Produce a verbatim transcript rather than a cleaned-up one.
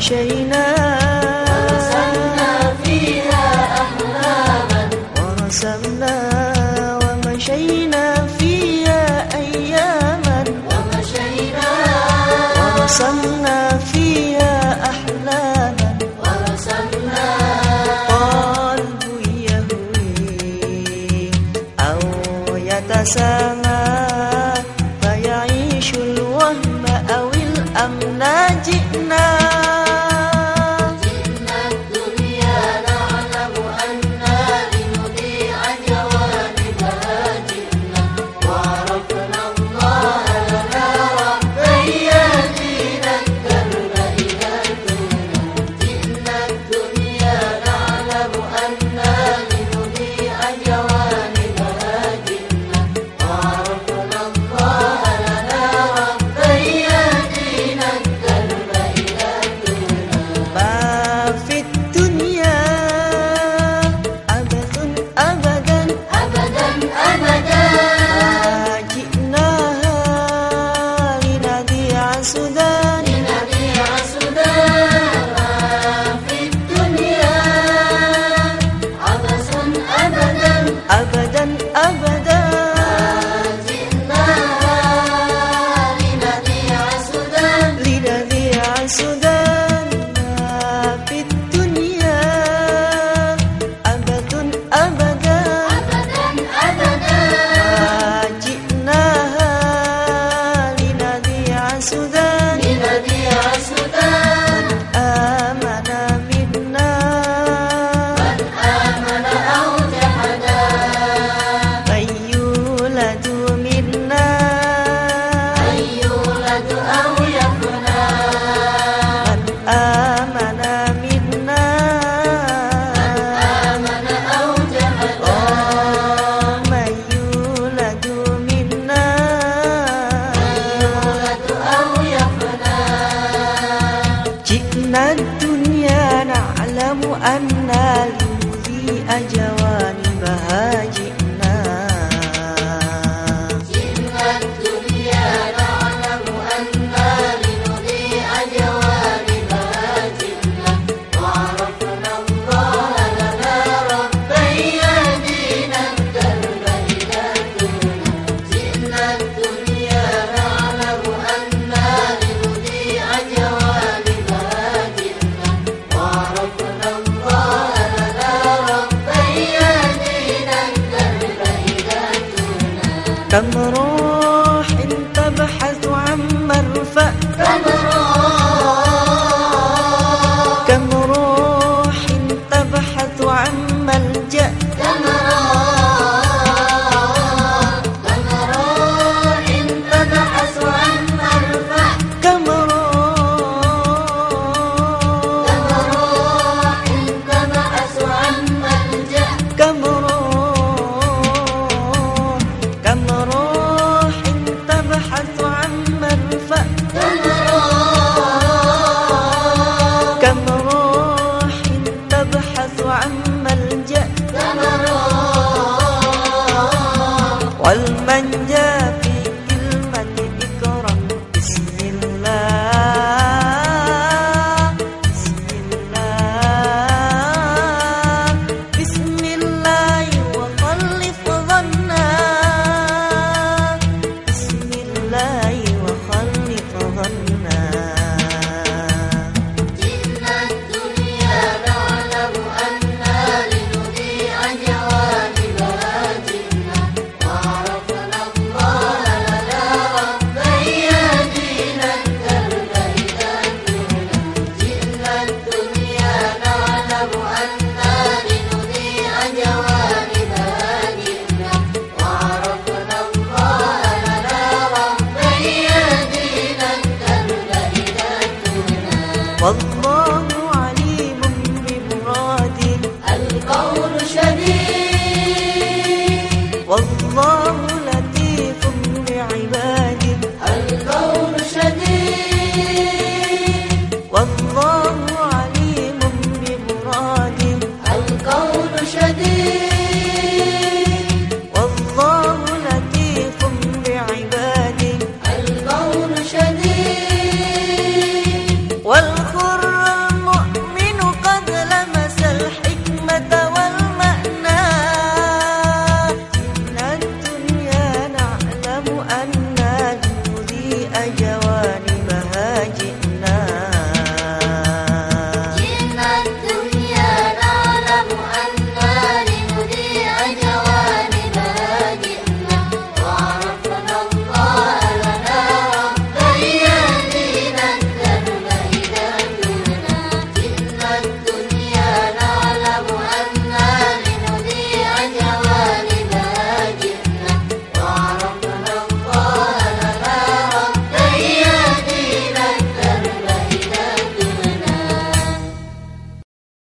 ومشينا ورسمنا فيها أحلاما ورسمنا ومشينا فيها أياما ومشينا ورسمنا فيها أحلاما ورسمنا قلب يهوي أو يتسامى فيعيش الوهم أو الأمن جئنا جئنا الدنيا نعلم أنا لنضيع جوانبها جئنا وعرفنا الله لنا ربا يهدينا الدرب إلى دونه جئنا الدنيا نعلم أنا لنضيع جوانبها جئنا وعرفنا الله لنا ربا يهدينا الدرب إلى دونه ما في الدنيا عبث أبدا أبدا أبدا ما جئناها لنذيع سدى لنبيع سدى ما في الدنيا عبث أبدا أبدا أبدا جئناها لنبيع سدى لنذيع سدى ما في الدنيا عبث أبدا أبدا أبدا ما جئناها لنذيع سدى لنبيع سدى آمن منا من آمن أو جحدا من يولد منا من يولد أو يفنى من آمن منا آمن أو جحدا من يولد منا يولد أو يفنى جئنا الدنيا نعلم أننا لنضيء جوانبها جئنا جئنا الدنيا نعلم أنا لنضيع جوانبها جئنا وعرفنا الله لنا ربا يهدينا الدرب إلى دونه جئنا الدنيا نعلم أنا لنضيع جوانبها جئنا وعرفنا الله لنا ربا يهدينا الدرب إلى دونه كم روح تبحث عن مرفأ كم روح كم روح تبحث عن ملجأ كم روح كم روح تبحث عن مرفأ كم كم روح روح تبحث عن ملجأ كم روح كم روح تبحث عن مرفأ كم روح كم روح تبحث عن ملجأ كم روح والمنجا في كلمة إكرام بسم الله بسم الله بسم الله وخلف ظنا بسم الله وخلف ظنا جئنا الدنيا نعلم أنا لنضيع جوانبها جئنا وعرفنا الله لنا ربا يهدينا الدرب إلى دونه جئنا الدنيا نعلم أنا لنضيع جوانبها جئنا وعرفنا الله لنا ربا يهدينا الدرب إلى دونه والله عليم بمراده القول شديد والله لطيف بعباده القول شديد والله عليم بمراده القول شديد والله لطيف بعباده القول شديد والخر جاء